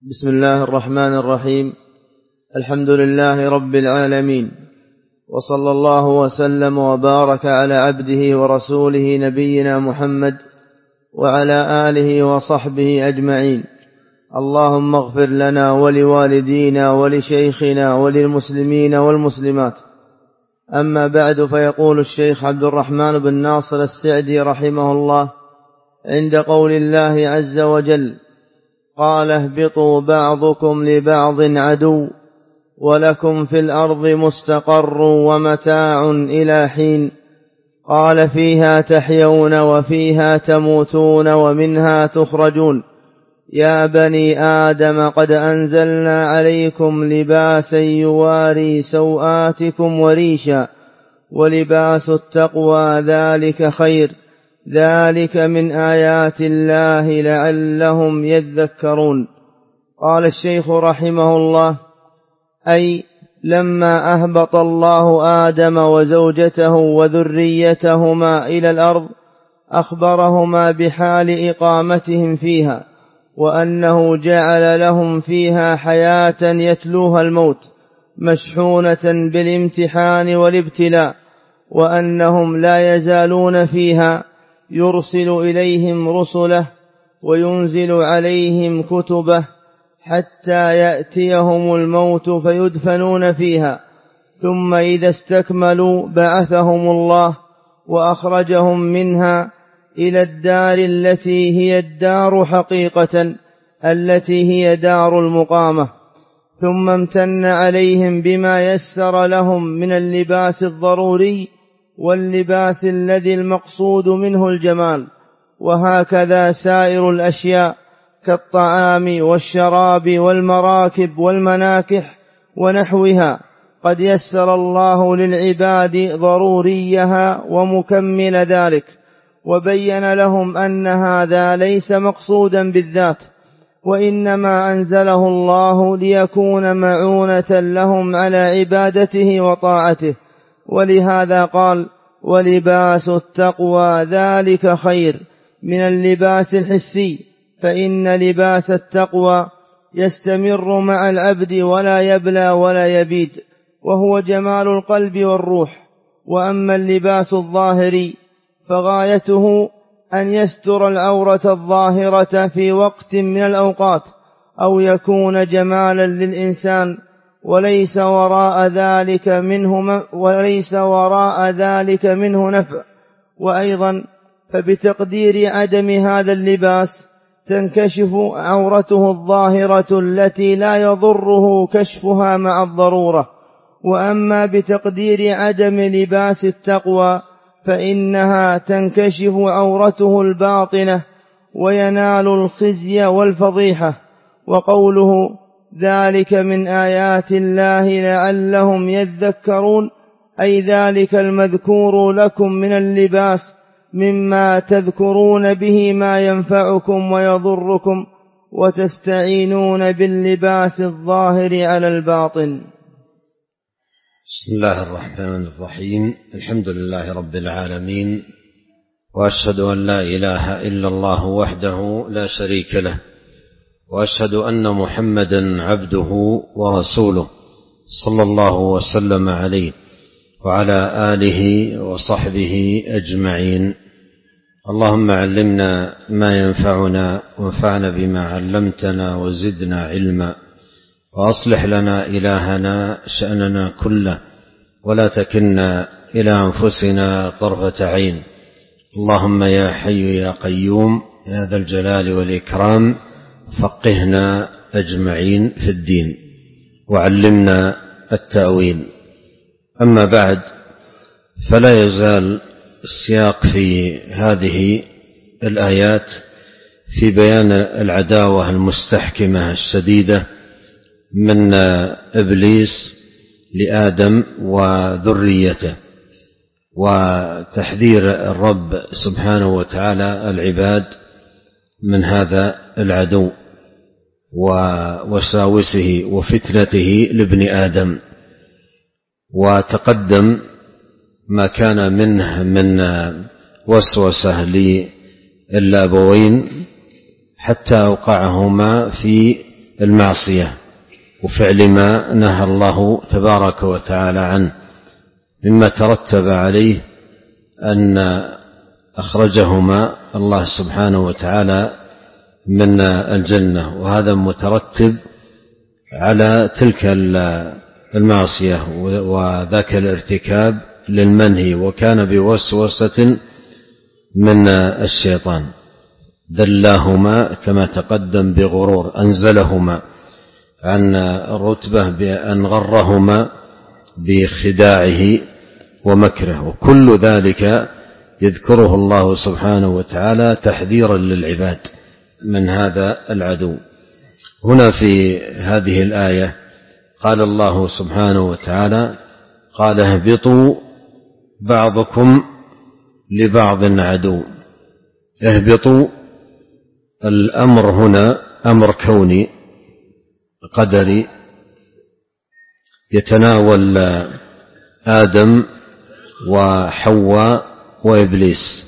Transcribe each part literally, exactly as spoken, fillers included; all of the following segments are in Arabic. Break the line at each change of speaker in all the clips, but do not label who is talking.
بسم الله الرحمن الرحيم. الحمد لله رب العالمين، وصلى الله وسلم وبارك على عبده ورسوله نبينا محمد وعلى آله وصحبه أجمعين. اللهم اغفر لنا ولوالدينا ولشيخنا وللمسلمين والمسلمات. أما بعد، فيقول الشيخ عبد الرحمن بن ناصر السعدي رحمه الله عند قول الله عز وجل: قال اهبطوا بعضكم لبعض عدو ولكم في الأرض مستقر ومتاع إلى حين. قال فيها تحيون وفيها تموتون ومنها تخرجون. يا بني آدم قد أنزلنا عليكم لباسا يواري سوآتكم وريشا ولباس التقوى ذلك خير، ذلك من آيات الله لعلهم يذكرون. قال الشيخ رحمه الله: أي لما أهبط الله آدم وزوجته وذريتهما إلى الأرض أخبرهما بحال إقامتهم فيها، وأنه جعل لهم فيها حياة يتلوها الموت مشحونة بالامتحان والابتلاء، وأنهم لا يزالون فيها يرسل إليهم رسله وينزل عليهم كتبه حتى يأتيهم الموت فيدفنون فيها، ثم إذا استكملوا بعثهم الله وأخرجهم منها إلى الدار التي هي الدار حقيقة، التي هي دار المقامة. ثم امتن عليهم بما يسر لهم من اللباس الضروري واللباس الذي المقصود منه الجمال، وهكذا سائر الأشياء كالطعام والشراب والمراكب والمناكح ونحوها قد يسر الله للعباد ضروريها ومكمل ذلك، وبين لهم أن هذا ليس مقصودا بالذات، وإنما أنزله الله ليكون معونة لهم على عبادته وطاعته. ولهذا قال: ولباس التقوى ذلك خير، من اللباس الحسي، فإن لباس التقوى يستمر مع العبد ولا يبلى ولا يبيد، وهو جمال القلب والروح. وأما اللباس الظاهري فغايته أن يستر العورة الظاهرة في وقت من الأوقات، أو يكون جمالا للإنسان، وليس وراء ذلك منه وليس وراء ذلك منه نفع. وأيضا فبتقدير عدم هذا اللباس تنكشف عورته الظاهرة التي لا يضره كشفها مع الضرورة. وأما بتقدير عدم لباس التقوى فإنها تنكشف عورته الباطنة وينال الخزي والفضيحة. وقوله ذلك من آيات الله لعلهم يذكرون، أي ذلك المذكور لكم من اللباس مما تذكرون به ما ينفعكم ويضركم، وتستعينون باللباس الظاهر على الباطن.
بسم الله الرحمن الرحيم. الحمد لله رب العالمين، وأشهد أن لا إله إلا الله وحده لا شريك له، وأشهد أن محمدا عبده ورسوله صلى الله وسلم عليه وعلى آله وصحبه أجمعين. اللهم علمنا ما ينفعنا وانفعنا بما علمتنا وزدنا علما، وأصلح لنا إلهنا شأننا كله، ولا تكلنا إلى أنفسنا طرفة عين. اللهم يا حي يا قيوم يا ذا الجلال والإكرام فقهنا أجمعين في الدين وعلمنا التأويل. أما بعد، فلا يزال السياق في هذه الآيات في بيان العداوة المستحكمة الشديدة من إبليس لآدم وذريته، وتحذير الرب سبحانه وتعالى العباد من هذا العدو ووساوسه وفتنته لابن آدم. وتقدم ما كان منه من وسوسة للأبوين حتى أوقعهما في المعصية وفعل ما نهى الله تبارك وتعالى عنه، مما ترتب عليه أن أخرجهما الله سبحانه وتعالى من الجنة، وهذا مترتب على تلك المعصية وذاك الارتكاب للمنهي، وكان بوسوسة من الشيطان، دلاهما كما تقدم بغرور، أنزلهما عن الرتبة بأن غرهما بخداعه ومكره، وكل ذلك يذكره الله سبحانه وتعالى تحذيرا للعباد من هذا العدو. هنا في هذه الآية قال الله سبحانه وتعالى: قال اهبطوا بعضكم لبعض عدو. اهبطوا، الأمر هنا أمر كوني قدري يتناول آدم وحواء وإبليس،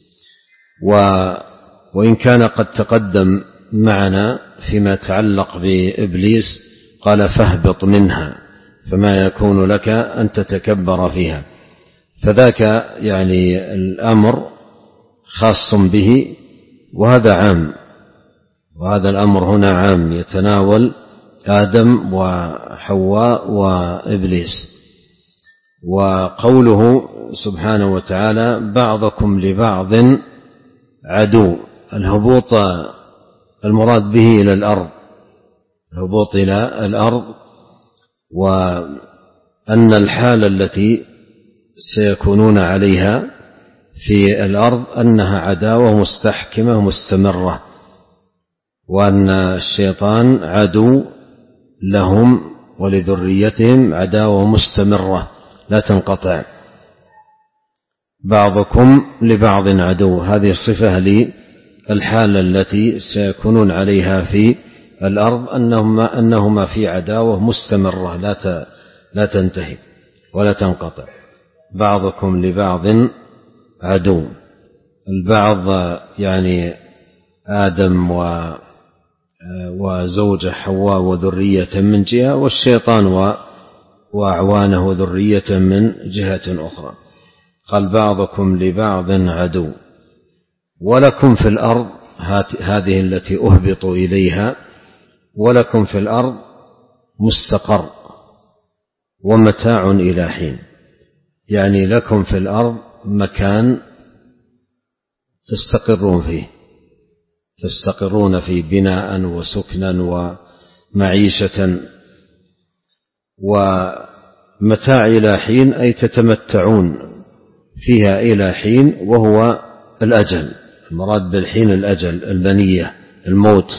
وإن كان قد تقدم معنا فيما يتعلق بإبليس قال: فاهبط منها فما يكون لك أن تتكبر فيها، فذاك يعني الأمر خاص به، وهذا عام، وهذا الأمر هنا عام يتناول آدم وحواء وإبليس. وقوله سبحانه وتعالى: بعضكم لبعض عدو، الهبوط المراد به إلى الأرض، الهبوط إلى الأرض، وأن الحالة التي سيكونون عليها في الأرض أنها عداوة مستحكمة مستمرة، وأن الشيطان عدو لهم ولذريتهم عداوة مستمرة لا تنقطع. بعضكم لبعض عدو، هذه صفة للحالة التي سيكونون عليها في الأرض، أنهما, أنهما في عداوة مستمرة لا لا تنتهي ولا تنقطع. بعضكم لبعض عدو، البعض يعني آدم وزوجه حواء وذرية من جهة، والشيطان وأعوانه وذرية من جهة أخرى. قال: بعضكم لبعض عدو ولكم في الأرض، هذه التي أهبطوا إليها، ولكم في الأرض مستقر ومتاع إلى حين، يعني لكم في الأرض مكان تستقرون فيه، تستقرون فيه بناء وسكنا ومعيشة، ومتاع إلى حين أي تتمتعون فيها إلى حين، وهو الأجل، المراد بالحين الأجل، المنية، الموت.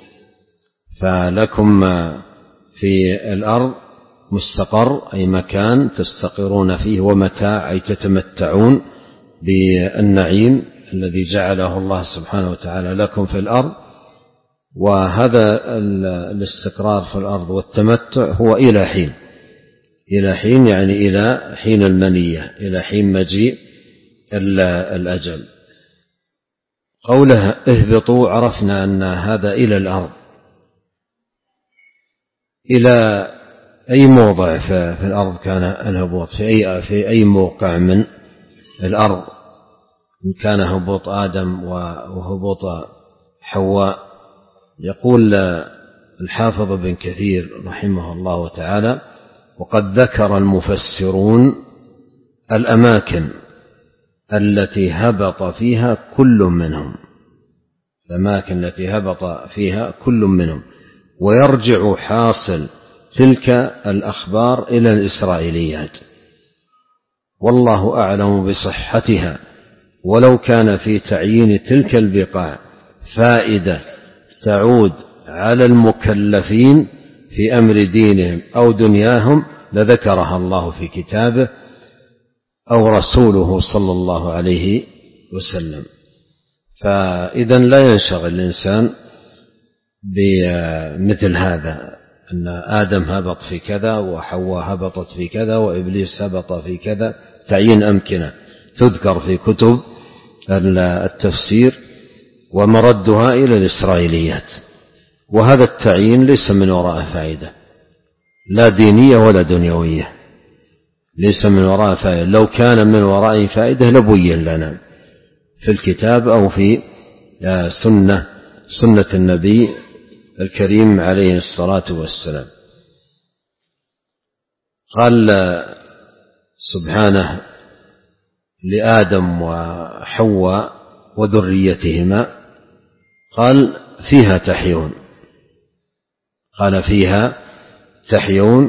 فلكم في الأرض مستقر أي مكان تستقرون فيه، ومتاع أي تتمتعون بالنعيم الذي جعله الله سبحانه وتعالى لكم في الأرض. وهذا الاستقرار في الأرض والتمتع هو إلى حين، إلى حين يعني إلى حين المنية، إلى حين مجيء الأجل. قوله اهبطوا، عرفنا أن هذا إلى الأرض، إلى أي موضع في الأرض كان الهبوط، في أي, في أي موقع من الأرض، إن كان هبوط آدم وهبوط حواء. يقول الحافظ بن كثير رحمه الله تعالى: وقد ذكر المفسرون الأماكن التي هبط فيها كل منهم، الأماكن التي هبط فيها كل منهم، ويرجع حاصل تلك الأخبار إلى الإسرائيليات، والله أعلم بصحتها، ولو كان في تعيين تلك البقاع فائدة تعود على المكلفين في أمر دينهم أو دنياهم لذكرها الله في كتابه أو رسوله صلى الله عليه وسلم. فإذا لا ينشغل الإنسان بمثل هذا، أن آدم هبط في كذا وحواء هبطت في كذا وإبليس هبط في كذا، تعيين أمكنة تذكر في كتب التفسير ومردها إلى الإسرائيليات، وهذا التعيين ليس من وراء فائدة لا دينية ولا دنيوية، ليس من وراء فائدة. لو كان من وراء فائدة لبين لنا في الكتاب أو في سنة سنة النبي الكريم عليه الصلاة والسلام. قال سبحانه لآدم وحواء وذريتهما قال فيها تحيون، قال فيها تحيون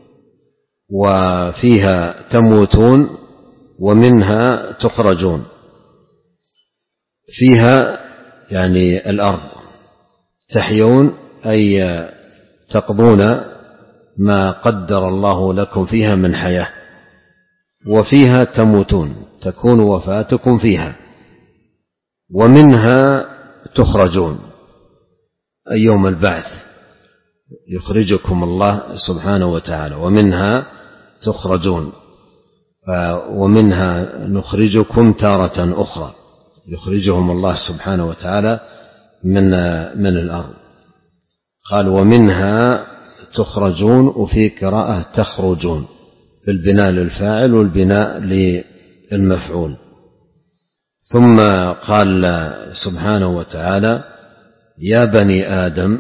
وفيها تموتون ومنها تخرجون. فيها يعني الأرض، تحيون أي تقضون ما قدر الله لكم فيها من حياة، وفيها تموتون تكون وفاتكم فيها، ومنها تخرجون أي يوم البعث يخرجكم الله سبحانه وتعالى، ومنها تخرجون، ومنها نخرجكم تارة أخرى يخرجهم الله سبحانه وتعالى من من الأرض. قال ومنها تخرجون، وفي قراءة تخرجون بالبناء للفاعل والبناء للمفعول. ثم قال سبحانه وتعالى يا بني آدم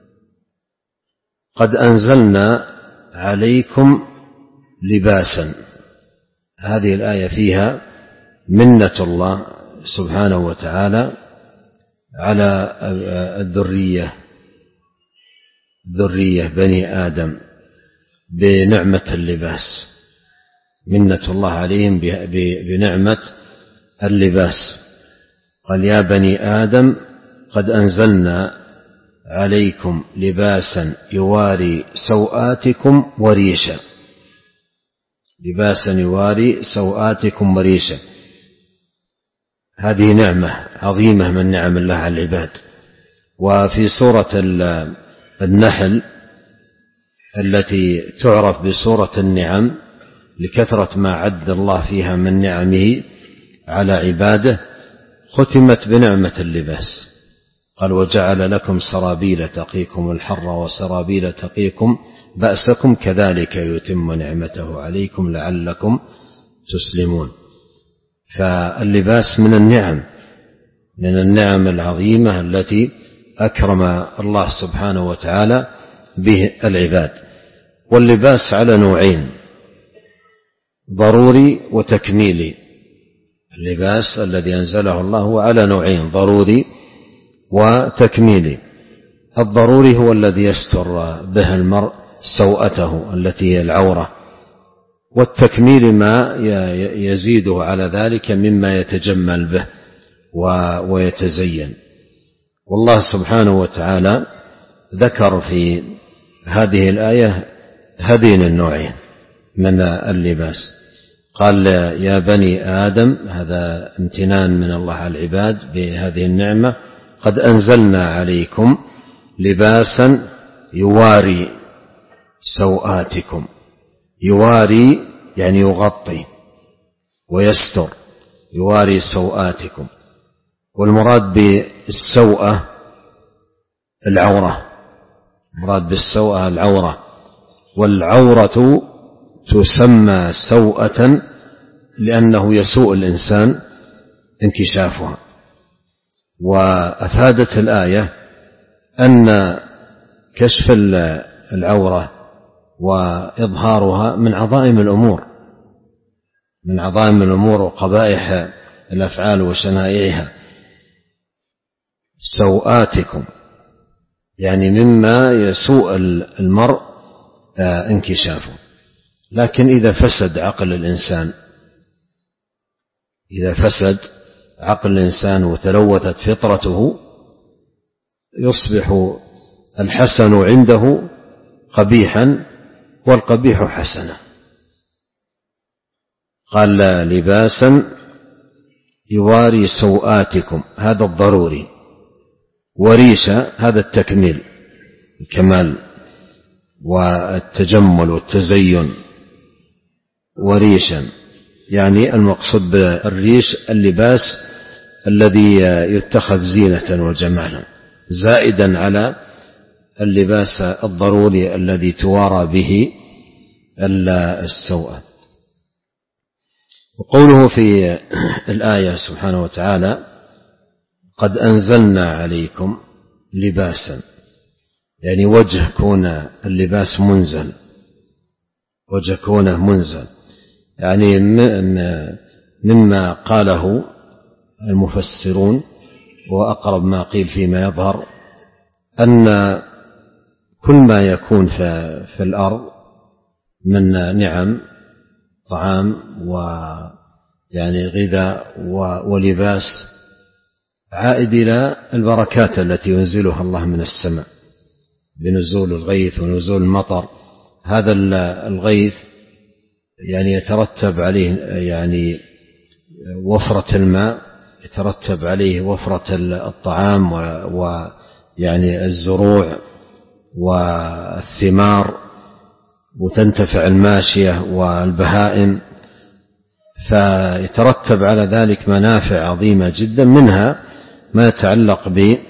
قد أنزلنا عليكم لباسا. هذه الآية فيها منة الله سبحانه وتعالى على الذرية ذرية بني آدم بنعمة اللباس، منة الله عليهم بنعمة اللباس. قال يا بني آدم قد أنزلنا عليكم لباسا يواري سوآتكم وريشا، لباسا يواري سوآتكم وريشا. هذه نعمة عظيمة من نعم الله على العباد. وفي سورة النحل التي تعرف بسورة النعم لكثرة ما عد الله فيها من نعمه على عباده ختمت بنعمة اللباس. قال وجعل لكم سرابيل تقيكم الحر وسرابيل تقيكم بأسكم كذلك يتم نعمته عليكم لعلكم تسلمون. فاللباس من النعم من النعم العظيمة التي أكرم الله سبحانه وتعالى به العباد. واللباس على نوعين، ضروري وتكميلي. اللباس الذي أنزله الله على نوعين، ضروري وتكميلي. الضروري هو الذي يستر به المرء سوءته التي هي العورة، والتكميل ما يزيده على ذلك مما يتجمل به ويتزين. والله سبحانه وتعالى ذكر في هذه الآية هذين النوعين من اللباس. قال يا بني آدم، هذا امتنان من الله على العباد بهذه النعمة، قد أنزلنا عليكم لباسا يواري سوآتكم. يواري يعني يغطي ويستر، يواري سوآتكم. والمراد بالسوءة العورة، مراد بالسوءة العورة. والعورة تسمى سوءة لأنه يسوء الإنسان انكشافها. وأفادت الآية أن كشف العورة وإظهارها من عظائم الأمور من عظائم الأمور وقبائح الأفعال وشنائعها. سوآتكم يعني مما يسوء المرء انكشافه. لكن إذا فسد عقل الإنسان إذا فسد عقل الإنسان وتلوثت فطرته يصبح الحسن عنده قبيحا والقبيح حسنا. قال لباسا يواري سوآتكم، هذا الضروري. وريشا هذا التكميل، الكمال والتجمل والتزين. وريشا يعني المقصود بالريش اللباس الذي يتخذ زينة وجمالا زائدا على اللباس الضروري الذي توارى به السوءة. وقوله في الآية سبحانه وتعالى قد أنزلنا عليكم لباسا، يعني وجه كون اللباس منزل، وجه كونه منزل، يعني مما قاله المفسرون وأقرب ما قيل فيما يظهر أن كل ما يكون في الأرض من نعم طعام ويعني غذاء ولباس عائد إلى البركات التي ينزلها الله من السماء بنزول الغيث ونزول المطر. هذا الغيث يعني يترتب عليه يعني وفرة الماء، يترتب عليه وفرة الطعام ويعني الزروع والثمار، وتنتفع الماشية والبهائم، فيترتب على ذلك منافع عظيمة جدا، منها ما يتعلق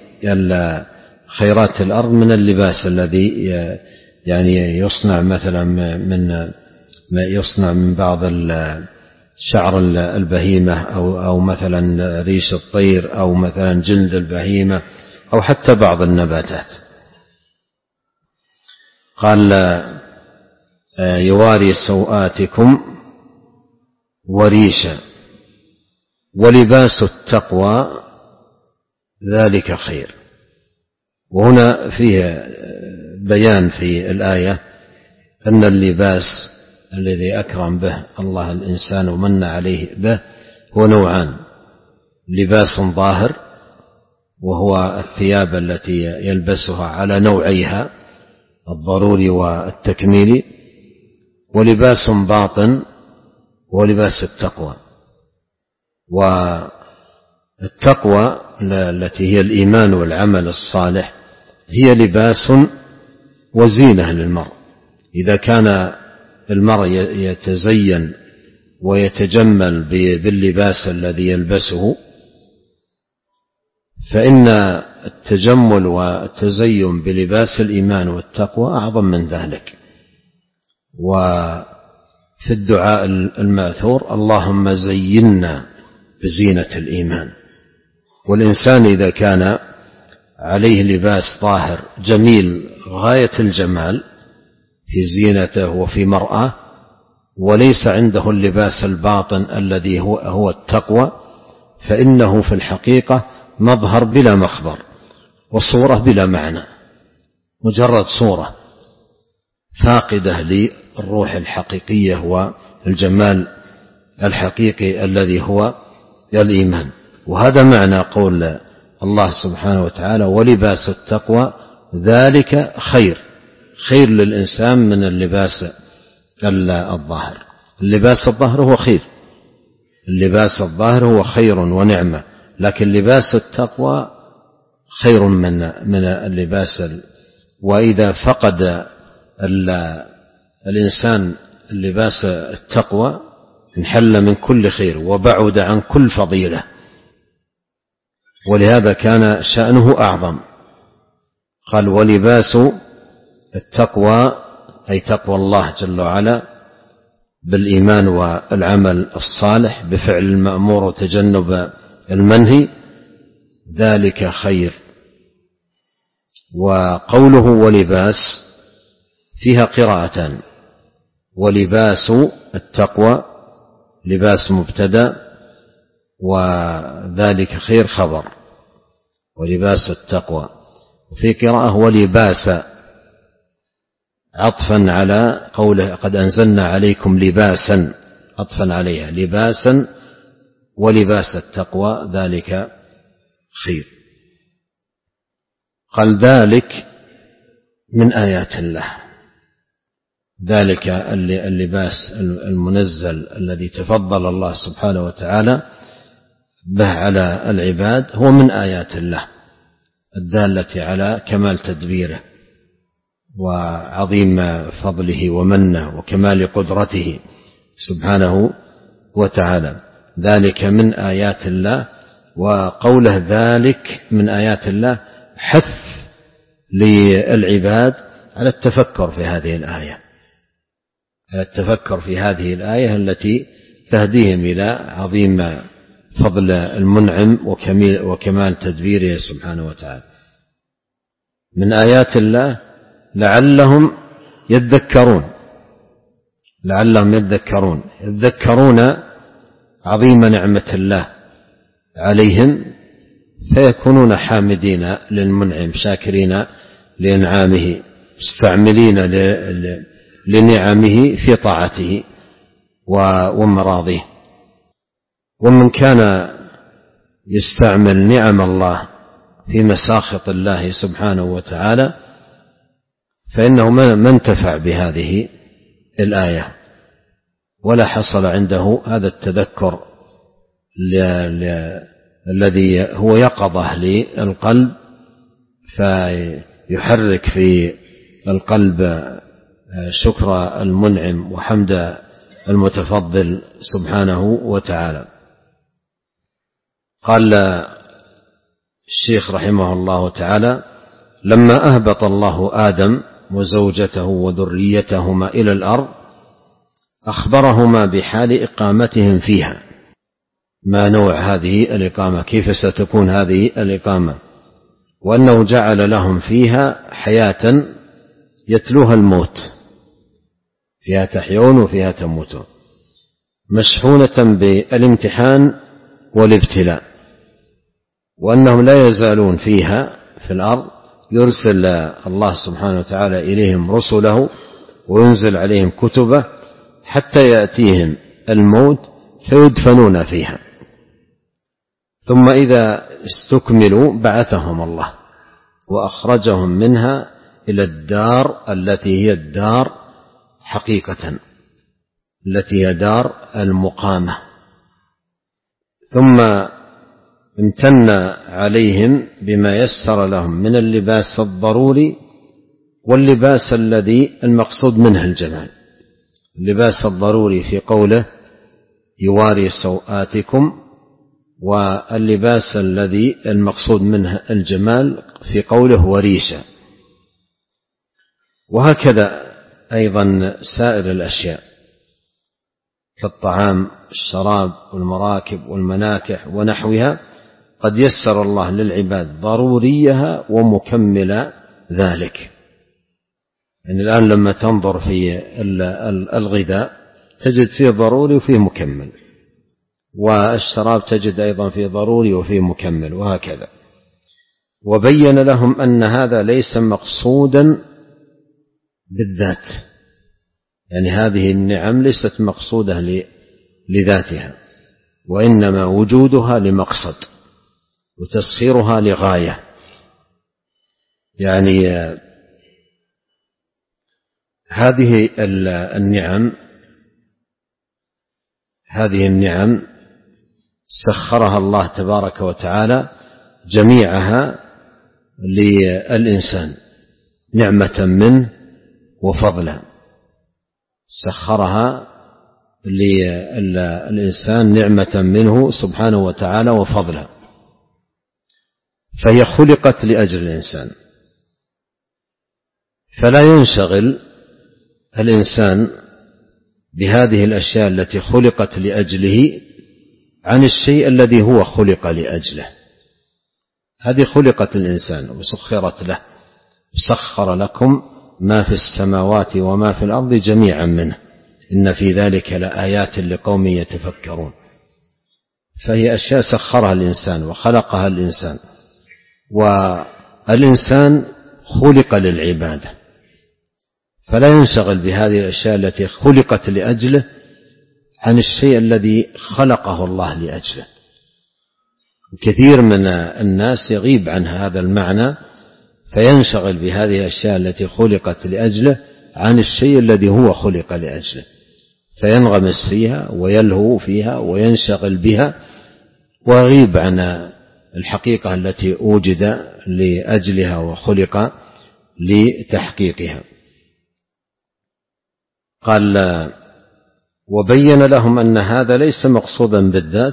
بخيرات الأرض من اللباس الذي يعني يصنع مثلا من ما يصنع من بعض شعر البهيمة أو أو مثلا ريش الطير أو مثلا جلد البهيمة أو حتى بعض النباتات. قال يواري سوآتكم وريشا ولباس التقوى ذلك خير. وهنا فيه بيان في الآية أن اللباس الذي أكرم به الله الإنسان ومن عليه به هو نوعان: لباس ظاهر وهو الثياب التي يلبسها على نوعيها الضروري والتكميلي، ولباس باطن ولباس التقوى. والتقوى التي هي الإيمان والعمل الصالح هي لباس وزينة للمرء. إذا كان المرء يتزين ويتجمل باللباس الذي يلبسه فإن التجمل والتزين بلباس الإيمان والتقوى أعظم من ذلك. وفي الدعاء الماثور اللهم زينا بزينة الإيمان. والإنسان إذا كان عليه لباس ظاهر جميل غاية الجمال في زينته وفي مرآه، وليس عنده اللباس الباطن الذي هو, هو التقوى، فإنه في الحقيقة مظهر بلا مخبر وصورة بلا معنى، مجرد صورة فاقدة للروح الحقيقية والجمال الحقيقي الذي هو الإيمان. وهذا معنى قول الله سبحانه وتعالى ولباس التقوى ذلك خير. خير للإنسان من اللباس الظاهر. اللباس الظاهر هو خير، اللباس الظاهر هو خير ونعمة، لكن لباس التقوى خير من من اللباس. وإذا فقد الإنسان اللباس التقوى انحل من كل خير وبعد عن كل فضيلة، ولهذا كان شأنه أعظم. قال ولباس التقوى أي تقوى الله جل وعلا بالإيمان والعمل الصالح بفعل المأمور وتجنب المنهي ذلك خير. وقوله ولباس فيها قراءتان: ولباس التقوى لباس مبتدأ وذلك خير خبر، ولباس التقوى. وفي قراءة ولباس عطفا على قوله قد أنزلنا عليكم لباسا، عطفا عليها لباسا ولباس التقوى ذلك خير. قال ذلك من آيات الله، ذلك اللباس المنزل الذي تفضل الله سبحانه وتعالى به على العباد هو من آيات الله الدالة على كمال تدبيره وعظيم فضله ومنه وكمال قدرته سبحانه وتعالى. ذلك من آيات الله. وقوله ذلك من آيات الله حث للعباد على التفكر في هذه الآية على التفكر في هذه الآية التي تهديهم إلى عظيم فضل المنعم وكمال تدبيره سبحانه وتعالى. من آيات الله لعلهم يذكرون لعلهم يذكرون يذكرون عظيم نعمة الله عليهم فيكونون حامدين للمنعم شاكرين لإنعامه مستعملين لنعمه في طاعته ومراضيه. ومن كان يستعمل نعم الله في مساخط الله سبحانه وتعالى فإنه ما انتفع بهذه الآية ولا حصل عنده هذا التذكر الذي هو يقظة للقلب فيحرك في القلب شكر المنعم وحمد المتفضل سبحانه وتعالى. قال الشيخ رحمه الله تعالى: لما أهبط الله آدم وزوجته وذريتهما إلى الأرض أخبرهما بحال إقامتهم فيها، ما نوع هذه الإقامة، كيف ستكون هذه الإقامة، وأنه جعل لهم فيها حياة يتلوها الموت، فيها تحيون وفيها تموتون، مشحونة بالامتحان والابتلاء، وأنهم لا يزالون فيها في الأرض، يرسل الله سبحانه وتعالى إليهم رسله وينزل عليهم كتبه حتى يأتيهم الموت فيدفنون فيها، ثم إذا استكملوا بعثهم الله وأخرجهم منها إلى الدار التي هي الدار حقيقة، التي هي دار المقامة. ثم امتن عليهم بما يسر لهم من اللباس الضروري واللباس الذي المقصود منه الجمال. اللباس الضروري في قوله يواري سوآتكم، واللباس الذي المقصود منه الجمال في قوله وريشا. وهكذا أيضا سائر الأشياء كالطعام الشراب والمراكب والمناكح ونحوها قد يسر الله للعباد ضروريها ومكمل ذلك. يعني الآن لما تنظر في الغذاء تجد فيه ضروري وفيه مكمل، والشراب تجد أيضا فيه ضروري وفيه مكمل، وهكذا. وبين لهم أن هذا ليس مقصودا بالذات، يعني هذه النعم ليست مقصودة لذاتها، وإنما وجودها لمقصد وتسخيرها لغاية. يعني هذه النعم هذه النعم سخرها الله تبارك وتعالى جميعها للإنسان نعمة منه وفضلا، سخرها للإنسان نعمة منه سبحانه وتعالى وفضلا، فهي خلقت لأجل الإنسان، فلا ينشغل الإنسان بهذه الأشياء التي خلقت لأجله عن الشيء الذي هو خلق لأجله. هذه خلقت الإنسان وسخرت له، سخر لكم ما في السماوات وما في الأرض جميعا منه إن في ذلك لآيات لقوم يتفكرون. فهي أشياء سخرها الإنسان وخلقها الإنسان، والإنسان خلق للعبادة، فلا ينشغل بهذه الأشياء التي خلقت لأجله عن الشيء الذي خلقه الله لأجله. كثير من الناس يغيب عن هذا المعنى فينشغل بهذه الأشياء التي خلقت لأجله عن الشيء الذي هو خلق لأجله، فينغمس فيها ويلهو فيها وينشغل بها ويغيب عن الحقيقة التي أوجد لأجلها وخلق لتحقيقها. قال: وبين لهم أن هذا ليس مقصودا بالذات،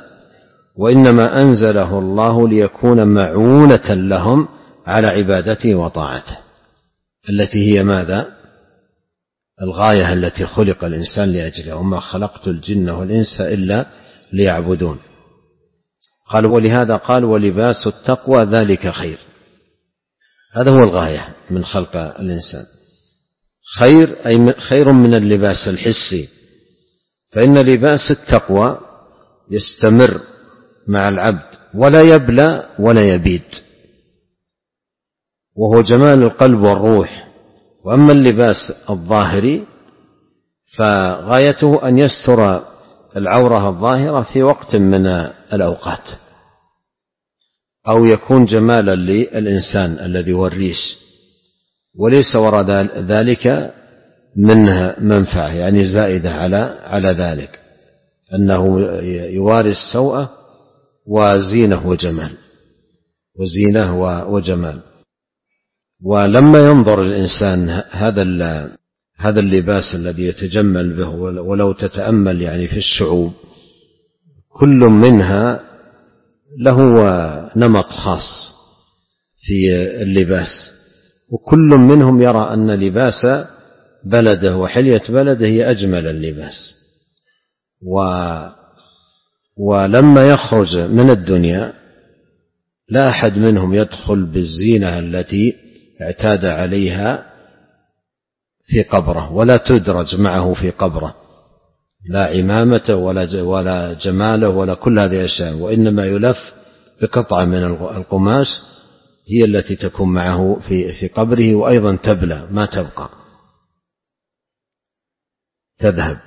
وإنما أنزله الله ليكون معونة لهم على عبادته وطاعته. التي هي ماذا؟ الغاية التي خلق الإنسان لأجلها، وما خلقت الجن والإنس إلا ليعبدون. قال ولهذا قال ولباس التقوى ذلك خير. هذا هو الغاية من خلق الإنسان، خير أي خير من اللباس الحسي، فإن لباس التقوى يستمر مع العبد ولا يبلى ولا يبيد، وهو جمال القلب والروح. وأما اللباس الظاهري فغايته أن يستر العورة الظاهرة في وقت من الأوقات، أو يكون جمالا للإنسان الذي هو الريش، وليس وراء ذلك منها منفعة يعني زائدة على على ذلك، أنه يواري السوء وزينه وجمال وزينه وجمال. ولما ينظر الإنسان هذا هذا اللباس الذي يتجمل به، ولو تتأمل يعني في الشعوب كل منها له نمط خاص في اللباس، وكل منهم يرى أن لباس بلده وحلية بلده هي أجمل اللباس. و ولما يخرج من الدنيا لا أحد منهم يدخل بالزينة التي اعتاد عليها في قبره، ولا تدرج معه في قبره لا عمامته ولا ولا جماله ولا كل هذه الأشياء، وإنما يلف بقطعة من القماش هي التي تكون معه في في قبره، وأيضا تبلى ما تبقى تذهب.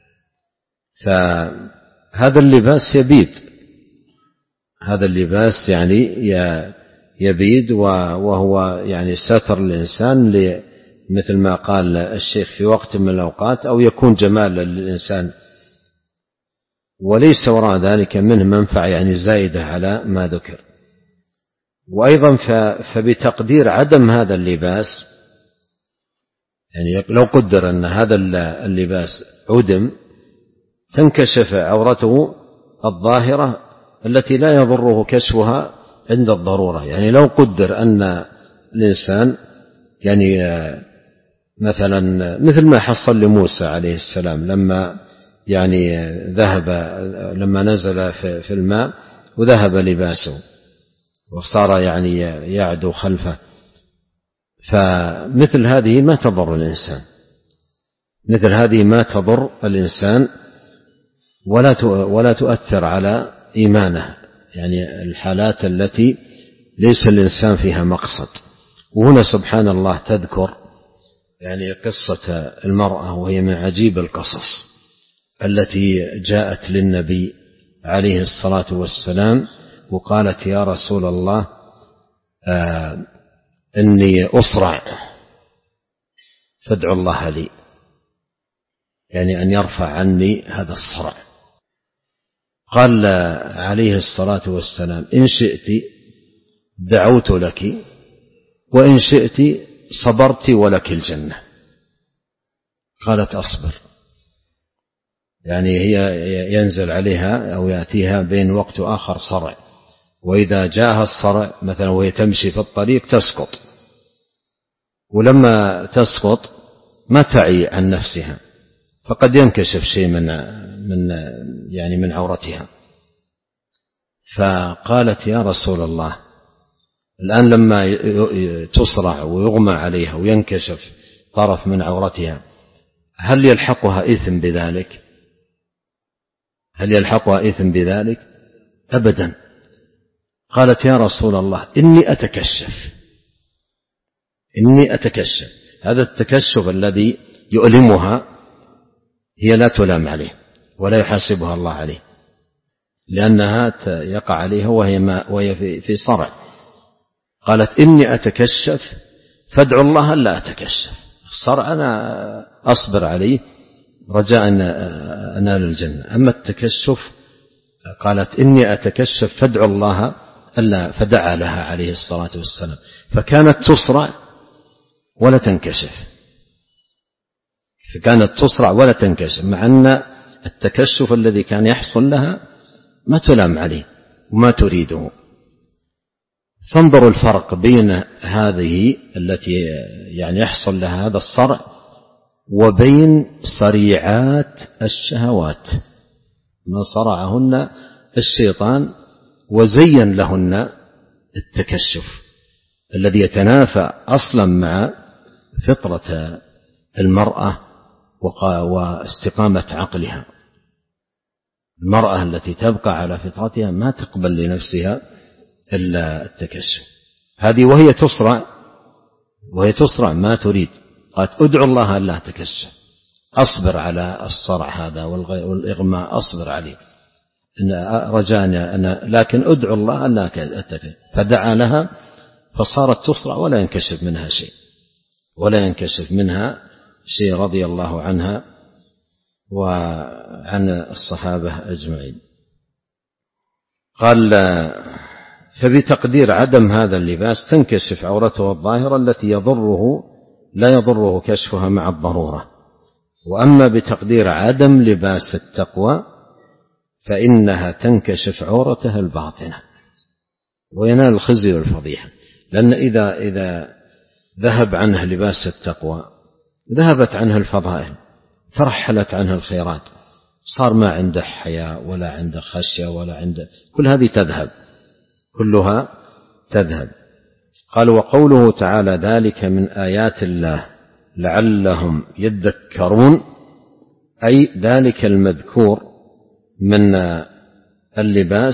فهذا اللباس يبيد، هذا اللباس يعني يبيد، وهو يعني ستر الإنسان مثل ما قال الشيخ في وقت من الأوقات، أو يكون جمالا للإنسان وليس وراء ذلك منه منفعة يعني زائدة على ما ذكر. وأيضا فبتقدير عدم هذا اللباس، يعني لو قدر أن هذا اللباس عدم تنكشف عورته الظاهرة التي لا يضره كشفها عند الضرورة. يعني لو قدر أن الإنسان يعني مثلا مثل ما حصل لموسى عليه السلام لما يعني ذهب لما نزل في الماء وذهب لباسه وصار يعني يعدو خلفه، فمثل هذه ما تضر الإنسان، مثل هذه ما تضر الإنسان ولا ولا تؤثر على إيمانه، يعني الحالات التي ليس الإنسان فيها مقصد. وهنا سبحان الله تذكر يعني قصة المرأة، وهي من عجيب القصص التي جاءت للنبي عليه الصلاة والسلام وقالت يا رسول الله آه إني أصرع فادعو الله لي، يعني أن يرفع عني هذا الصرع. قال عليه الصلاة والسلام إن شئت دعوت لك وإن شئت صبرت ولك الجنة. قالت أصبر، يعني هي ينزل عليها أو يأتيها بين وقت آخر صرع، وإذا جاءها الصرع مثلا وهي تمشي في الطريق تسقط، ولما تسقط ما تعي عن نفسها، فقد ينكشف شيء من من يعني من عورتها. فقالت يا رسول الله الآن لما تصرع ويغمى عليها وينكشف طرف من عورتها هل يلحقها إثم بذلك؟ هل يلحقها إثم بذلك؟ أبدا. قالت يا رسول الله إني أتكشف، إني أتكشف. هذا التكشف الذي يؤلمها هي لا تلام عليه ولا يحاسبها الله عليه، لأنها يقع عليها وهي, ما وهي في صرع. قالت إني أتكشف فادعو الله ألا أتكشف، الصرع أنا أصبر عليه رجاء أن أنال الجنة، أما التكشف قالت إني أتكشف فادعو الله ألا، فدعا لها عليه الصلاة والسلام، فكانت تصرع ولا تنكشف، فكانت تصرع ولا تنكشف، مع أن التكشف الذي كان يحصل لها ما تلام عليه وما تريده. فانظروا الفرق بين هذه التي يعني يحصل لها هذا الصرع وبين صريعات الشهوات، من صرعهن الشيطان وزين لهن التكشف الذي يتنافى أصلا مع فطرة المرأة واستقامة عقلها. المرأة التي تبقى على فطرتها ما تقبل لنفسها إلا التكشف، هذه وهي تصرع وهي تصرع ما تريد، قالت أدعو الله ألا تكشف، أصبر على الصرع هذا والإغماء، أصبر عليه رجاني أنا، لكن أدعو الله ألا أتكشف، فدعا لها فصارت تصرع ولا ينكشف منها شيء ولا ينكشف منها شيء رضي الله عنها وعن الصحابة أجمعين. قال فبتقدير عدم هذا اللباس تنكشف عورته الظاهرة التي يضره لا يضره كشفها مع الضرورة، وأما بتقدير عدم لباس التقوى فإنها تنكشف عورتها الباطنة وينال الخزي والفضيحة، لأن إذا, إذا ذهب عنها لباس التقوى ذهبت عنها الفضائل، ترحلت عنها الخيرات، صار ما عنده حياء ولا عنده خشية ولا عنده، كل هذه تذهب، كلها تذهب. قال وقوله تعالى ذلك من آيات الله لعلهم يذكرون، أي ذلك المذكور من اللباس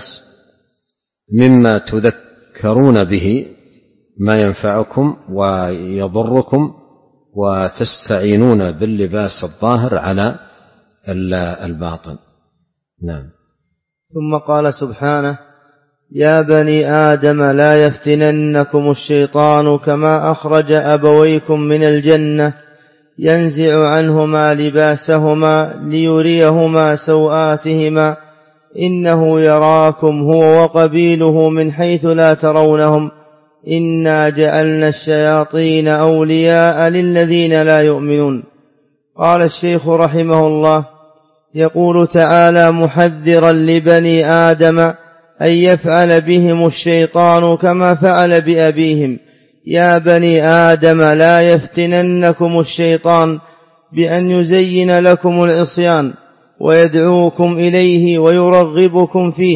مما تذكرون به ما ينفعكم ويضركم وتستعينون باللباس الظاهر على الباطن. نعم.
ثم قال سبحانه يا بني آدم لا يفتننكم الشيطان كما أخرج أبويكم من الجنة ينزع عنهما لباسهما ليريهما سوآتهما إنه يراكم هو وقبيله من حيث لا ترونهم إنا جعلنا الشياطين أولياء للذين لا يؤمنون. قال الشيخ رحمه الله يقول تعالى محذرا لبني آدم أن يفعل بهم الشيطان كما فعل بأبيهم يا بني آدم لا يفتننكم الشيطان بأن يزين لكم العصيان ويدعوكم إليه ويرغبكم فيه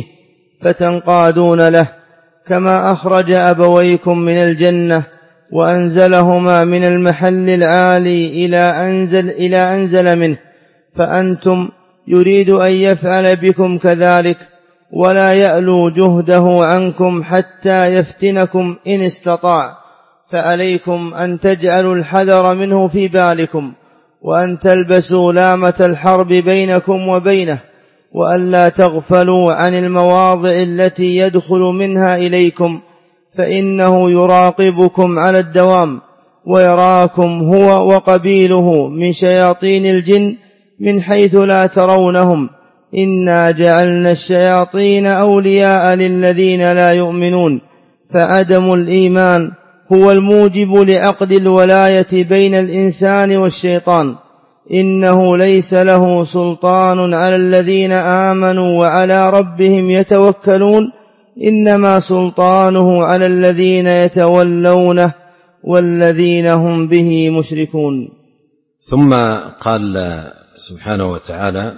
فتنقادون له كما أخرج أبويكم من الجنة وأنزلهما من المحل العالي إلى أنزل, إلى أنزل منه، فأنتم يريد أن يفعل بكم كذلك ولا يألو جهده عنكم حتى يفتنكم إن استطاع، فعليكم أن تجعلوا الحذر منه في بالكم وأن تلبسوا لامة الحرب بينكم وبينه وأن لا تغفلوا عن المواضع التي يدخل منها إليكم، فإنه يراقبكم على الدوام ويراكم هو وقبيله من شياطين الجن من حيث لا ترونهم إنا جعلنا الشياطين أولياء للذين لا يؤمنون، فعدم الإيمان هو الموجب لعقد الولاية بين الإنسان والشيطان، إنه ليس له سلطان على الذين آمنوا وعلى ربهم يتوكلون، إنما سلطانه على الذين يتولونه والذين هم به مشركون.
ثم قال سبحانه وتعالى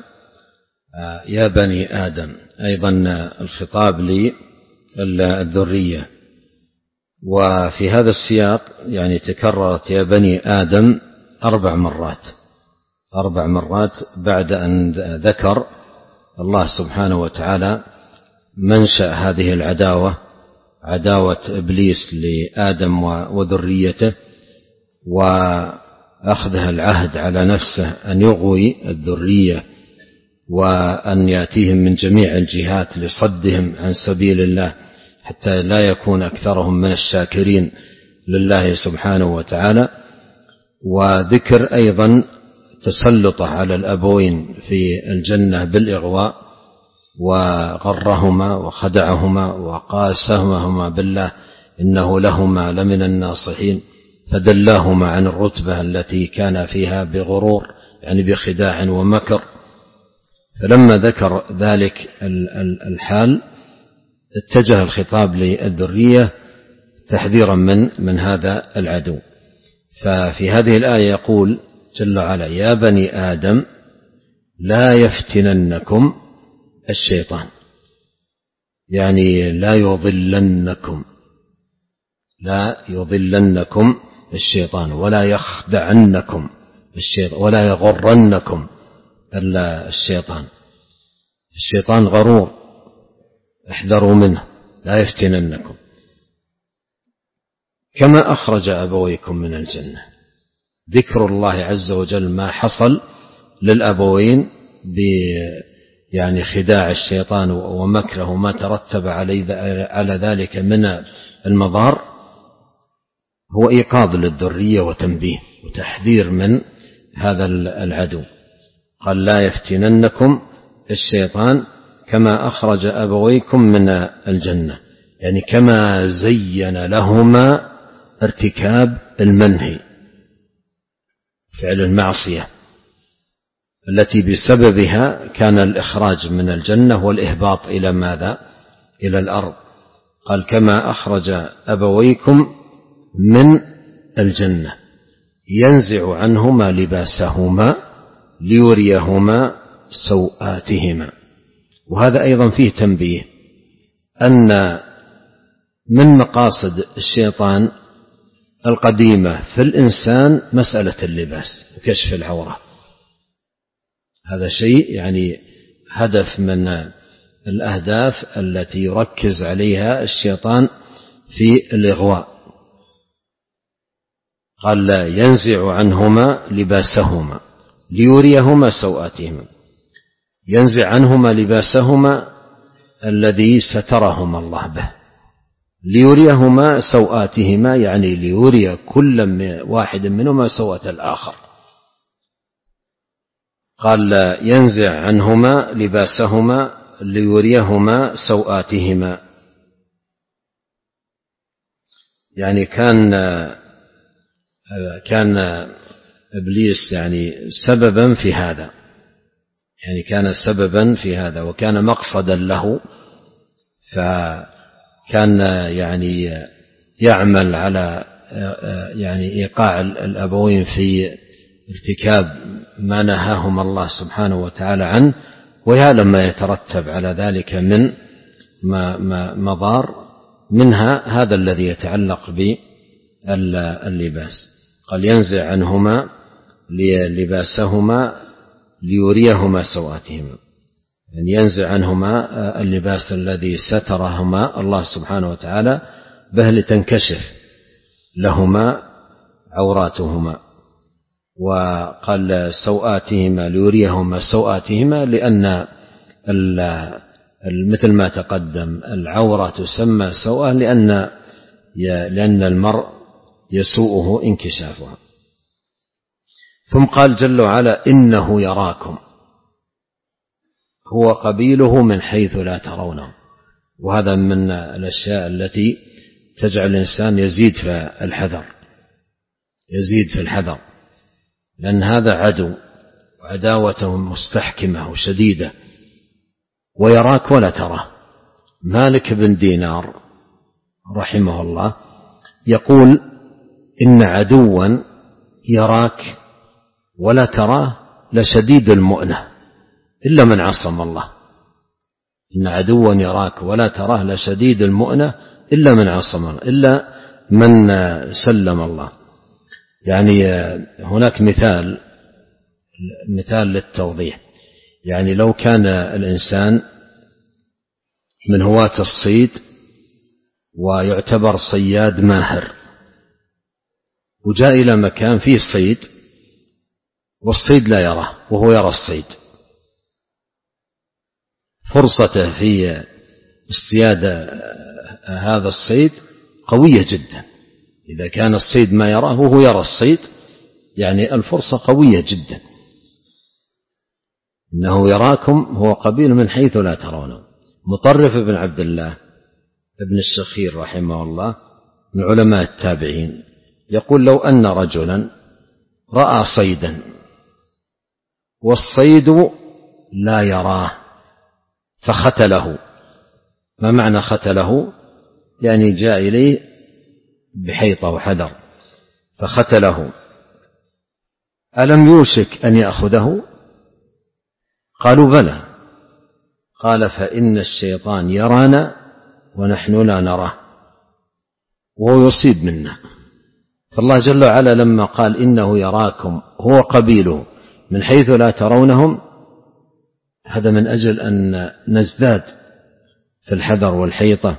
يا بني آدم، أيضا الخطاب للذرية، وفي هذا السياق يعني تكررت يا بني آدم أربع مرات أربع مرات بعد أن ذكر الله سبحانه وتعالى منشأ هذه العداوة، عداوة إبليس لآدم وذريته، وأخذها العهد على نفسه أن يغوي الذرية وأن يأتيهم من جميع الجهات لصدهم عن سبيل الله حتى لا يكون أكثرهم من الشاكرين لله سبحانه وتعالى، وذكر أيضا تسلطه على الأبوين في الجنة بالإغواء وغرهما وخدعهما وقاسمهما بالله إنه لهما لمن الناصحين، فدلاهما عن الرتبة التي كان فيها بغرور يعني بخداع ومكر. فلما ذكر ذلك الحال اتجه الخطاب للذرية تحذيرا من من هذا العدو. ففي هذه الآية يقول جل وعلا: يا بني آدم لا يفتننكم الشيطان، يعني لا يضلنكم لا يضلنكم الشيطان ولا يخدعنكم الشيطان ولا يغرنكم الشيطان. الشيطان غرور، احذروا منه، لا يفتننكم. كما أخرج أبويكم من الجنة، ذكر الله عز وجل ما حصل للأبوين ب يعني خداع الشيطان ومكره وما ترتب على ذلك من المضار، هو إيقاظ للذرية وتنبيه وتحذير من هذا العدو. قال: لا يفتننكم الشيطان كما أخرج أبويكم من الجنة، يعني كما زين لهما ارتكاب المنهي، فعل المعصية التي بسببها كان الإخراج من الجنة والإهباط إلى ماذا؟ إلى الأرض. قال: كما أخرج أبويكم من الجنة ينزع عنهما لباسهما ليريهما سوآتهما. وهذا أيضا فيه تنبيه أن من مقاصد الشيطان القديمة في الإنسان مسألة اللباس وكشف العورة. هذا شيء يعني هدف من الأهداف التي يركز عليها الشيطان في الإغواء. قال: ينزع عنهما لباسهما ليريهما سوآتهما. ينزع عنهما لباسهما الذي سترهما الله به، ليريهما سوآتهما يعني ليري كل واحد منهما سوءة الآخر. قال: ينزع عنهما لباسهما ليريهما سوآتهما، يعني كان كان إبليس يعني سببا في هذا، يعني كان سببا في هذا وكان مقصدا له، فكان يعني يعمل على يعني إيقاع الأبوين في ارتكاب ما نهاهم الله سبحانه وتعالى عنه، ويعلم ما يترتب على ذلك من مضار، منها هذا الذي يتعلق باللباس. قال: ينزع عنهما لباسهما ليريهما سوآتهما، يعني ينزع عنهما اللباس الذي سترهما الله سبحانه وتعالى به لتنكشف لهما عوراتهما. وقال: سوآتهما ليريهما سوآتهما، لأن مثل ما تقدم العورة تسمى سوءة لأن لأن المرء يسوءه انكشافها. ثم قال جل وعلا: إنه يراكم هو قبيله من حيث لا ترونه. وهذا من الأشياء التي تجعل الإنسان يزيد في الحذر، يزيد في الحذر، لأن هذا عدو وعداوته مستحكمة وشديدة، ويراك ولا تراه. مالك بن دينار رحمه الله يقول: إن عدوا يراك ولا تراه لشديد المؤنة إلا من عصم الله. إن عدوا يراك ولا تراه لشديد المؤنة إلا من عصم الله، إلا من سلم الله. يعني هناك مثال مثال للتوضيح، يعني لو كان الإنسان من هواة الصيد ويعتبر صياد ماهر، وجاء إلى مكان فيه صيد والصيد لا يراه وهو يرى الصيد، فرصته في اصطياد هذا الصيد قوية جدا. إذا كان الصيد ما يراه وهو يرى الصيد، يعني الفرصة قوية جدا. إنه يراكم هو قبيل من حيث لا ترونه. مطرف بن عبد الله ابن الشخير رحمه الله من علماء التابعين يقول: لو أن رجلا رأى صيدا والصيد لا يراه فختله. ما معنى ختله؟ يعني جاء إليه بحيطة وحذر فختله، ألم يوشك أن يأخذه؟ قالوا بلى. قال فإن الشيطان يرانا ونحن لا نراه وهو يصيب منا. فالله جل وعلا لما قال إنه يراكم هو قبيله من حيث لا ترونهم، هذا من أجل أن نزداد في الحذر والحيطة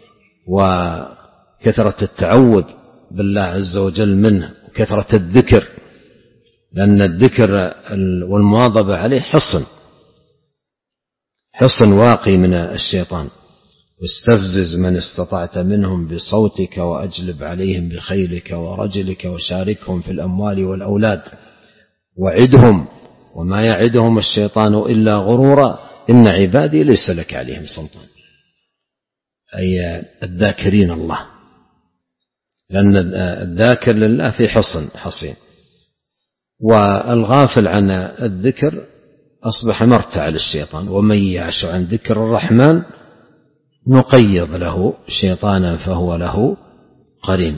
وكثرة التعوذ بالله عز وجل منه وكثرة الذكر، لأن الذكر والمواظبة عليه حصن حصن واقي من الشيطان. واستفزز من استطعت منهم بصوتك وأجلب عليهم بخيلك ورجلك وشاركهم في الأموال والأولاد وعدهم وما يعدهم الشيطان إلا غرورا إن عبادي ليس لك عليهم سلطان، أي الذاكرين الله، لأن الذاكر لله في حصن حصين، والغافل عن الذكر أصبح مرتع للشيطان. ومن يعش عن ذكر الرحمن نقيض له شيطانا فهو له قرين.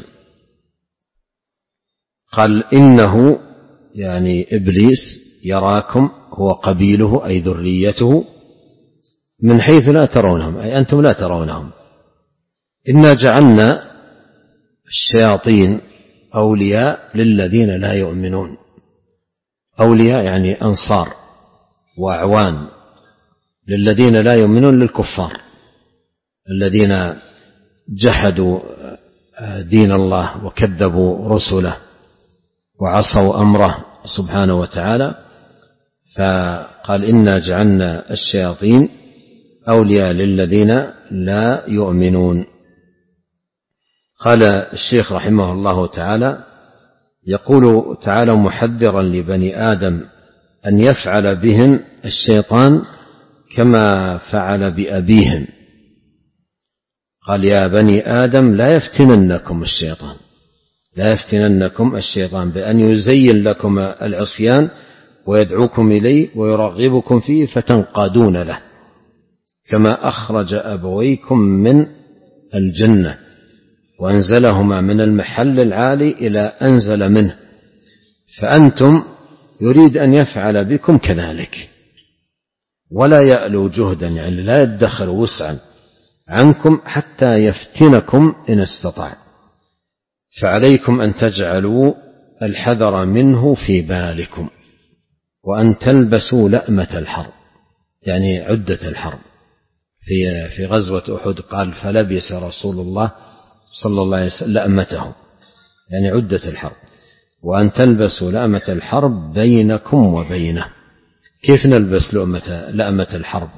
قال إنه يعني إبليس يراكم هو قبيله أي ذريته من حيث لا ترونهم، أي أنتم لا ترونهم. إنا جعلنا الشياطين أولياء للذين لا يؤمنون. أولياء يعني أنصار وأعوان للذين لا يؤمنون، للكفار الذين جحدوا دين الله وكذبوا رسله وعصوا أمره سبحانه وتعالى. فقال إنا جعلنا الشياطين أولياء للذين لا يؤمنون. قال الشيخ رحمه الله تعالى يقول تعالى محذرا لبني آدم أن يفعل بهم الشيطان كما فعل بأبيهم. قال يا بني آدم لا يفتننكم الشيطان لا يفتننكم الشيطان بأن يزين لكم العصيان ويدعوكم إليه ويرغبكم فيه فتنقادون له، كما أخرج أبويكم من الجنة وأنزلهما من المحل العالي إلى أنزل منه، فأنتم يريد أن يفعل بكم كذلك ولا يألو جهدا، يعني لا يدخر وسعا عنكم حتى يفتنكم إن استطاع. فعليكم أن تجعلوا الحذر منه في بالكم وأن تلبسوا لأمة الحرب، يعني عدة الحرب. في في غزوة أحد قال فلبس رسول الله صلى الله عليه وسلم لأمته، يعني عدة الحرب. وأن تلبسوا لأمة الحرب بينكم وبينه. كيف نلبس لأمة, لأمة الحرب؟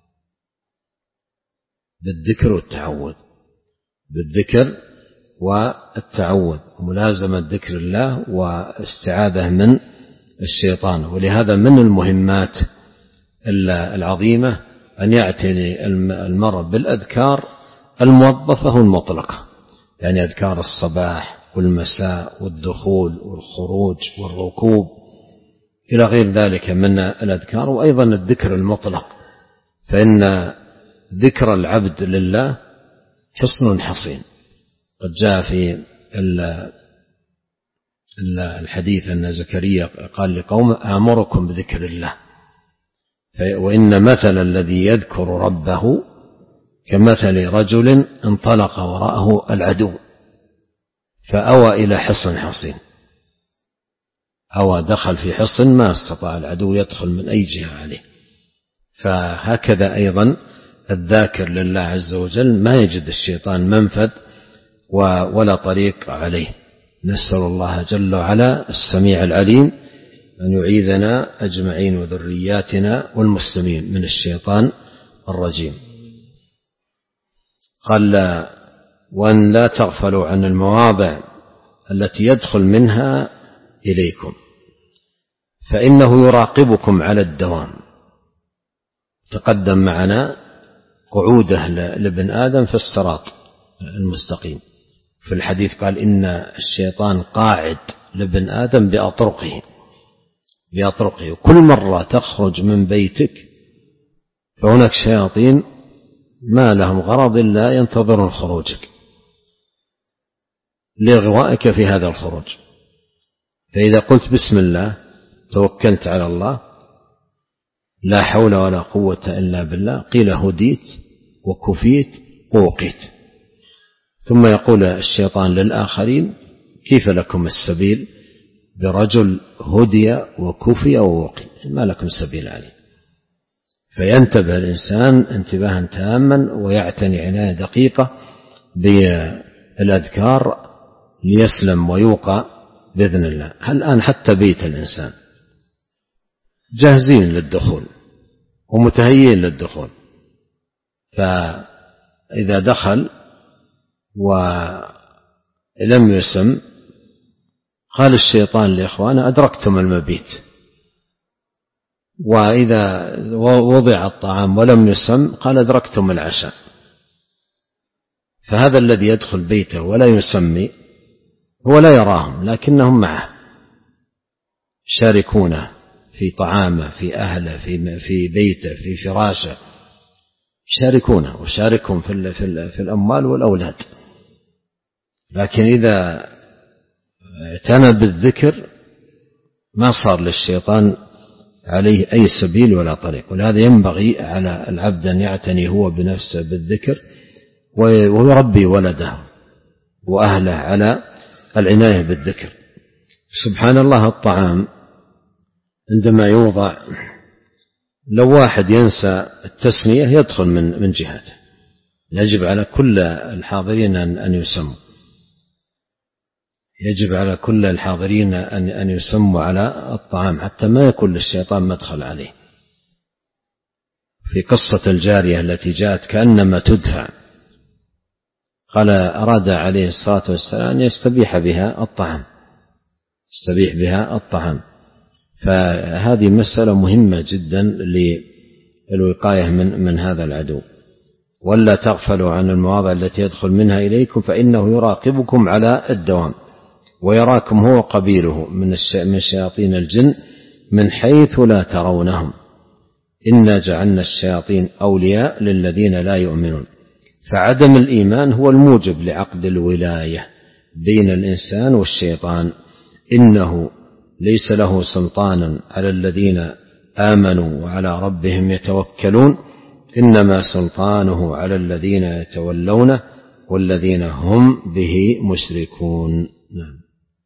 بالذكر والتعوذ، بالذكر والتعوذ، ملازمة ذكر الله واستعاذة من الشيطان. ولهذا من المهمات العظيمة أن يعتني المرء بالأذكار الموظفة والمطلقة، يعني أذكار الصباح والمساء والدخول والخروج والركوب إلى غير ذلك من الأذكار، وأيضا الذكر المطلق، فإن ذكر العبد لله حصن حصين. قد جاء في الحديث أن زكريا قال لقوم آمركم بذكر الله، وإن مثل الذي يذكر ربه كمثل رجل انطلق وراءه العدو فأوى إلى حصن حصين. أوى دخل في حصن ما استطاع العدو يدخل من أي جهة عليه. فهكذا أيضا الذاكر لله عز وجل ما يجد الشيطان منفذ ولا طريق عليه. نسأل الله جل وعلا السميع العليم أن يعيذنا أجمعين وذرياتنا والمسلمين من الشيطان الرجيم. قال لا وأن لا تغفلوا عن المواضع التي يدخل منها إليكم فإنه يراقبكم على الدوام. تقدم معنا قعوده لابن آدم في الصراط المستقيم. في الحديث قال إن الشيطان قاعد لابن آدم بأطرقه بأطرقه وكل مرة تخرج من بيتك فهناك شياطين ما لهم غرض إلا ينتظرون خروجك، لإغوائك في هذا الخروج. فإذا قلت بسم الله توكلت على الله لا حول ولا قوة إلا بالله قيل هديت وكفيت ووقيت. ثم يقول الشيطان للآخرين كيف لكم السبيل برجل هدي وكفي ووقي ما لكم سبيل عليه. فينتبه الإنسان انتباها تاما ويعتني عناية دقيقة بالأذكار ليسلم ويوقى بإذن الله. الآن حتى بيت الإنسان جاهزين للدخول ومتهيئين للدخول، فإذا دخل ولم يسم قال الشيطان لإخوانه أدركتم المبيت، وإذا وضع الطعام ولم يسم قال أدركتم العشاء. فهذا الذي يدخل بيته ولا يسمي هو لا يراهم لكنهم معه شاركونه في طعامه في أهله في بيته في فراشه، شاركونه وشاركهم في, في الأموال والأولاد. لكن إذا اعتنى بالذكر ما صار للشيطان عليه أي سبيل ولا طريق. ولهذا ينبغي على العبد أن يعتني هو بنفسه بالذكر ويربي ولده وأهله على العناية بالذكر. سبحان الله الطعام عندما يوضع لو واحد ينسى التسمية يدخل من من جهته. يجب على كل الحاضرين أن يسموا يجب على كل الحاضرين أن يسموا على الطعام حتى ما يكون للشيطان مدخل عليه. في قصة الجارية التي جاءت كأنما تدفع قال أراد عليه الصلاة والسلام أن يستبيح بها الطعام يستبيح بها الطعام. فهذه مسألة مهمة جدا للوقاية من من هذا العدو. ولا تغفلوا عن المواضع التي يدخل منها إليكم فإنه يراقبكم على الدوام ويراكم هو قبيله من من شياطين الجن من حيث لا ترونهم إنا جعلنا الشياطين أولياء للذين لا يؤمنون. فعدم الإيمان هو الموجب لعقد الولاية بين الإنسان والشيطان. إنه ليس له سلطان على الذين آمنوا وعلى ربهم يتوكلون إنما سلطانه على الذين يتولونه والذين هم به مشركون. نعم.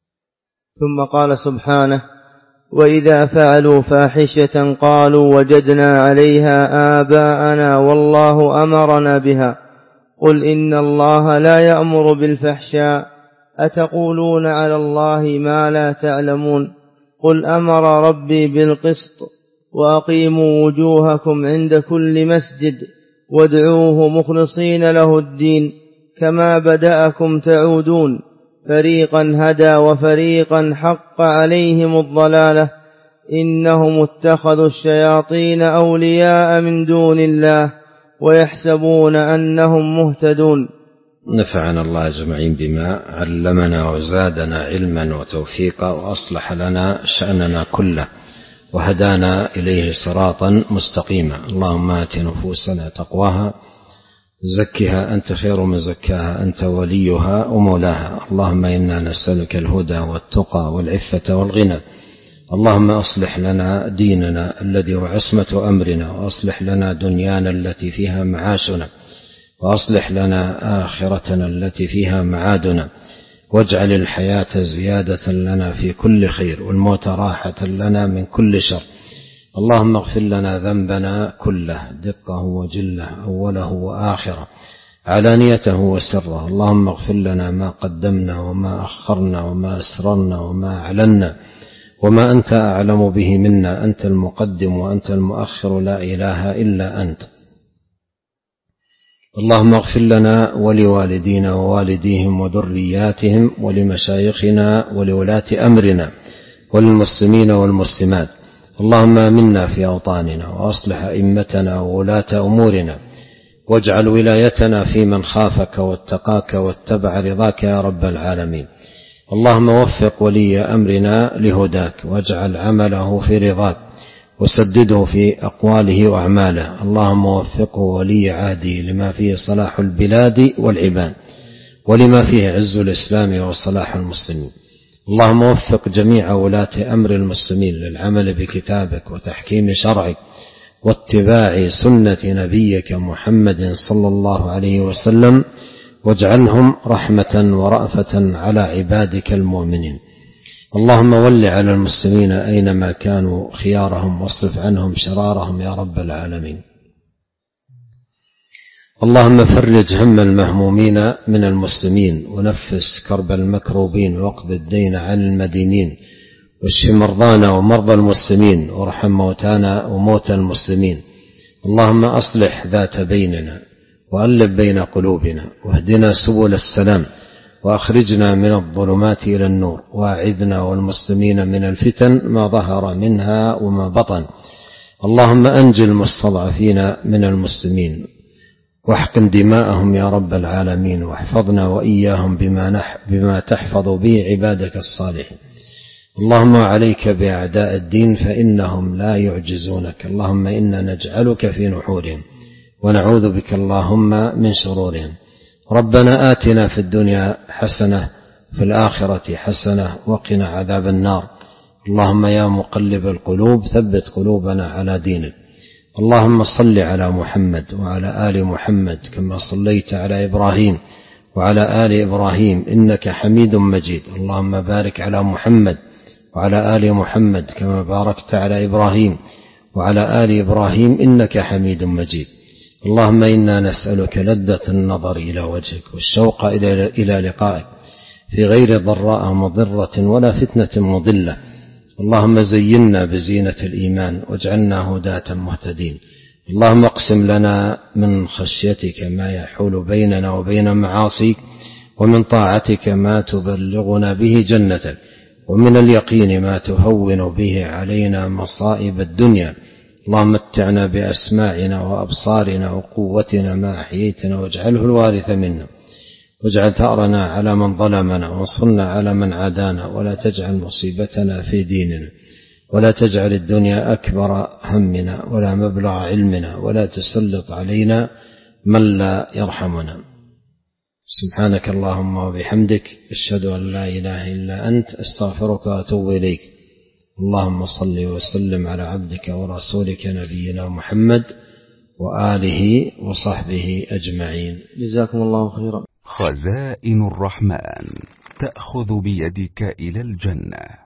ثم قال سبحانه وإذا فعلوا فاحشة قالوا وجدنا عليها آباءنا والله أمرنا بها قل إن الله لا يأمر بالفحشاء أتقولون على الله ما لا تعلمون قل أمر ربي بالقسط وأقيموا وجوهكم عند كل مسجد وادعوه مخلصين له الدين كما بدأكم تعودون فريقا هدى وفريقا حق عليهم الضلالة إنهم اتخذوا الشياطين أولياء من دون الله ويحسبون أنهم مهتدون.
نفعنا الله أجمعين بما علمنا وزادنا علما وتوفيقا وأصلح لنا شأننا كله وهدانا إليه صراطا مستقيما. اللهم آت نفوسنا تقواها زكها أنت خير من زكاها أنت وليها ومولاها. اللهم إنا نسألك الهدى والتقى والعفة والغنى. اللهم أصلح لنا ديننا الذي هو عصمة أمرنا وأصلح لنا دنيانا التي فيها معاشنا وأصلح لنا آخرتنا التي فيها معادنا واجعل الحياة زيادة لنا في كل خير والموت راحة لنا من كل شر. اللهم اغفر لنا ذنبنا كله دقه وجله أوله وآخره علانيته وسره. اللهم اغفر لنا ما قدمنا وما أخرنا وما أسررنا وما أعلنا وما أنت أعلم به منا أنت المقدم وأنت المؤخر لا إله إلا أنت. اللهم اغفر لنا ولوالدينا ووالديهم وذرياتهم ولمشايخنا ولولاة أمرنا وللمسلمين والمسلمات. اللهم آمنا في أوطاننا وأصلح أئمتنا وولاة أمورنا واجعل ولايتنا في من خافك واتقاك واتبع رضاك يا رب العالمين. اللهم وفق ولي أمرنا لهداك واجعل عمله في رضاك وسدده في أقواله وأعماله. اللهم وفقه ولي عهده لما فيه صلاح البلاد والعباد ولما فيه عز الإسلام وصلاح المسلمين. اللهم وفق جميع ولاة أمر المسلمين للعمل بكتابك وتحكيم شرعك واتباع سنة نبيك محمد صلى الله عليه وسلم، واجعلهم رحمة ورأفة على عبادك المؤمنين. اللهم ول على المسلمين أينما كانوا خيارهم، واصرف عنهم شرارهم يا رب العالمين. اللهم فرج هم المهمومين من المسلمين، ونفس كرب المكروبين، واقض الدين عن المدينين، واشف مرضانا ومرضى المسلمين، وارحم موتانا وموتى المسلمين. اللهم أصلح ذات بيننا، وألف بين قلوبنا، واهدنا سبل السلام، وأخرجنا من الظلمات إلى النور، وأعذنا والمسلمين من الفتن ما ظهر منها وما بطن. اللهم أنج المستضعفين من المسلمين، واحقن دماءهم يا رب العالمين، واحفظنا وإياهم بما, نح بما تحفظ به عبادك الصالحين. اللهم عليك بأعداء الدين فإنهم لا يعجزونك. اللهم إنا نجعلك في نحورهم، ونعوذ بك اللهم من شرورهم. ربنا آتنا في الدنيا حسنة، في الآخرة حسنة، وقنا عذاب النار. اللهم يا مقلب القلوب ثبت قلوبنا على دينك. اللهم صل على محمد وعلى آل محمد كما صليت على إبراهيم وعلى آل إبراهيم إنك حميد مجيد. اللهم بارك على محمد وعلى آل محمد كما باركت على إبراهيم وعلى آل إبراهيم إنك حميد مجيد. اللهم إنا نسألك لذة النظر إلى وجهك، والشوق إلى لقائك، في غير ضراء مضرة ولا فتنة مضلة. اللهم زينا بزينة الإيمان، واجعلنا هداة مهتدين. اللهم اقسم لنا من خشيتك ما يحول بيننا وبين معاصيك، ومن طاعتك ما تبلغنا به جنتك، ومن اليقين ما تهون به علينا مصائب الدنيا. اللهم متعنا بأسماعنا وأبصارنا وقوتنا ما أحييتنا، واجعله الوارث منا، واجعل ثأرنا على من ظلمنا، وانصرنا على من عادانا، ولا تجعل مصيبتنا في ديننا، ولا تجعل الدنيا أكبر همنا ولا مبلغ علمنا، ولا تسلط علينا من لا يرحمنا. سبحانك اللهم وبحمدك، أشهد أن لا إله إلا أنت، أستغفرك وأتوب إليك. اللهم صل وسلم على عبدك ورسولك نبينا محمد وآله وصحبه أجمعين.
جزاكم الله خيرا.
خزائن الرحمن تأخذ بيدك إلى الجنة.